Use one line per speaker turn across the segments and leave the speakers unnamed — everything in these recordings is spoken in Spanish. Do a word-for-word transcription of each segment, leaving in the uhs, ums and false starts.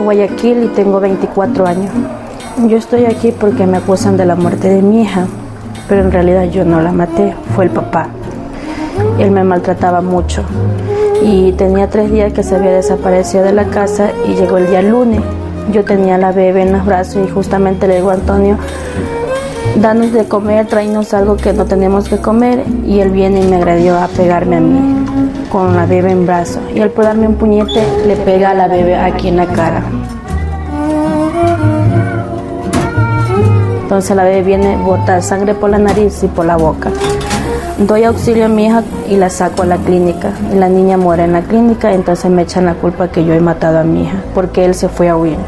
Guayaquil y tengo veinticuatro años. Yo estoy aquí porque me acusan de la muerte de mi hija, pero en realidad yo no la maté, fue el papá. Él me maltrataba mucho y tenía tres días que se había desaparecido de la casa y llegó el día lunes. Yo tenía a la bebé en los brazos y justamente le digo a Antonio, danos de comer, tráenos algo que no tenemos que comer, y él viene y me agredió a pegarme a mí con la bebé en brazos, y él por darme un puñete le pega a la bebé aquí en la cara. Entonces la bebé viene, bota sangre por la nariz y por la boca. Doy auxilio a mi hija y la saco a la clínica. La niña muere en la clínica, entonces me echan la culpa que yo he matado a mi hija, porque él se fue a huir.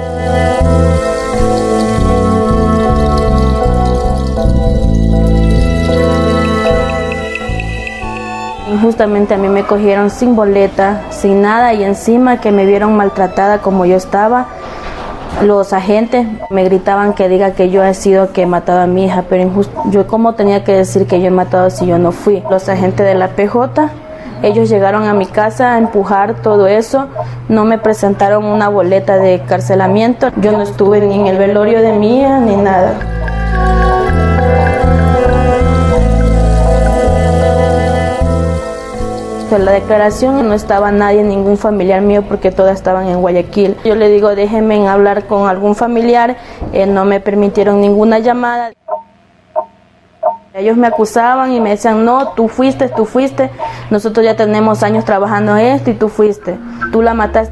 Justamente a mí me cogieron sin boleta, sin nada, y encima que me vieron maltratada como yo estaba. Los agentes me gritaban que diga que yo he sido que he matado a mi hija, pero yo cómo tenía que decir que yo he matado si yo no fui. Los agentes de la P J, ellos llegaron a mi casa a empujar todo eso, no me presentaron una boleta de encarcelamiento, yo no estuve ni en el velorio de mi hija ni nada. En la declaración no estaba nadie, ningún familiar mío, porque todas estaban en Guayaquil. Yo le digo, déjenme hablar con algún familiar, eh, no me permitieron ninguna llamada. Ellos me acusaban y me decían, no, tú fuiste, tú fuiste, nosotros ya tenemos años trabajando en esto y tú fuiste, tú la mataste.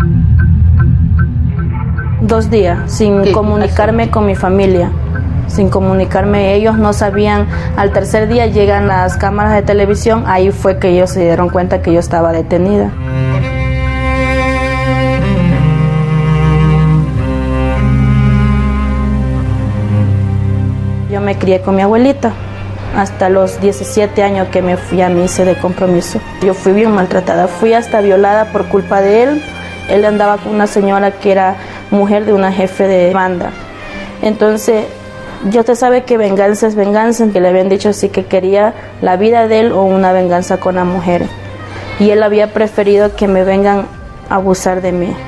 Dos días sin comunicarme con mi familia. Sin comunicarme, ellos no sabían. Al tercer día llegan las cámaras de televisión, ahí fue que ellos se dieron cuenta que yo estaba detenida. Yo me crié con mi abuelita hasta los diecisiete años que me fui a misa de compromiso. Yo fui bien maltratada, fui hasta violada por culpa de él. Él andaba con una señora que era mujer de una jefe de banda. Entonces, yo te sabe que venganza es venganza, que le habían dicho así que quería la vida de él o una venganza con la mujer. Y él había preferido que me vengan a abusar de mí.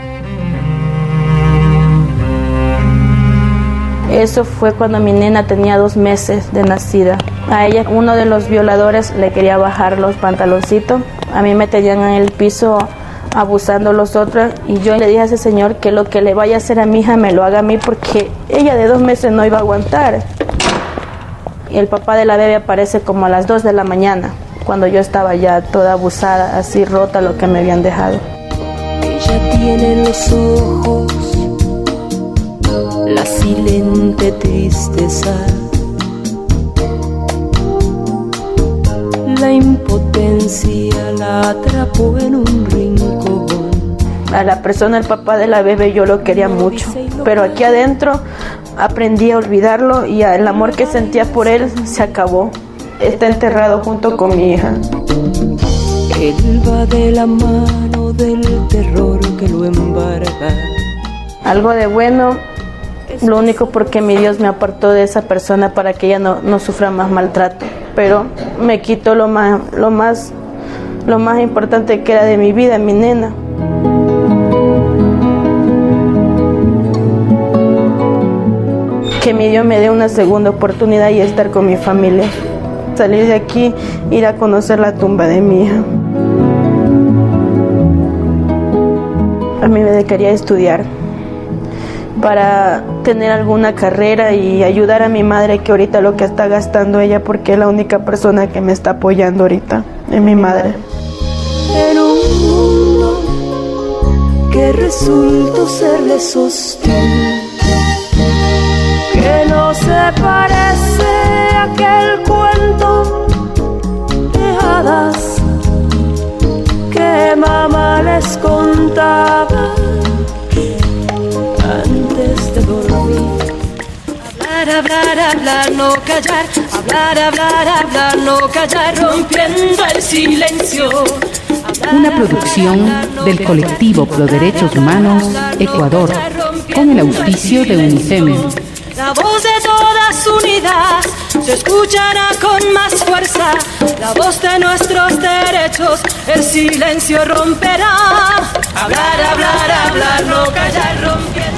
Eso fue cuando mi nena tenía dos meses de nacida. A ella, uno de los violadores le quería bajar los pantaloncitos. A mí me tenían en el piso abusando los otros, y yo le dije a ese señor que lo que le vaya a hacer a mi hija me lo haga a mí, porque ella de dos meses no iba a aguantar. Y el papá de la bebé aparece como a las dos de la mañana, cuando yo estaba ya toda abusada, así rota lo que me habían dejado.
Ella tiene los ojos la silente tristeza, la impotencia la atrapó en un rincón.
A la persona, el papá de la bebé, yo lo quería mucho, pero aquí adentro aprendí a olvidarlo y el amor que sentía por él se acabó. Está enterrado junto con mi hija.
Él va de la mano del terror que lo embarga.
Algo de bueno, lo único porque mi Dios me apartó de esa persona para que ella no, no sufra más maltrato, pero me quitó lo más, lo más, lo más importante que era de mi vida, mi nena. Que mi Dios me dé una segunda oportunidad y estar con mi familia. Salir de aquí, ir a conocer la tumba de mi hija. A mí me quería estudiar para tener alguna carrera y ayudar a mi madre, que ahorita lo que está gastando ella, porque es la única persona que me está apoyando ahorita, es mi madre.
En un mundo que resultó serle sostén, que no se parece a aquel cuento de hadas que mamá les contaba antes de dormir. Hablar, hablar, hablar, no callar. Hablar, hablar, hablar, no callar, rompiendo el silencio. Hablar,
Una producción del colectivo Pro Derechos Humanos Ecuador, con el auspicio de UNIFEM.
La voz de todas unidas, se escuchará con más fuerza la voz de nuestros derechos, el silencio romperá. Hablar, hablar, hablar, no callar, romper.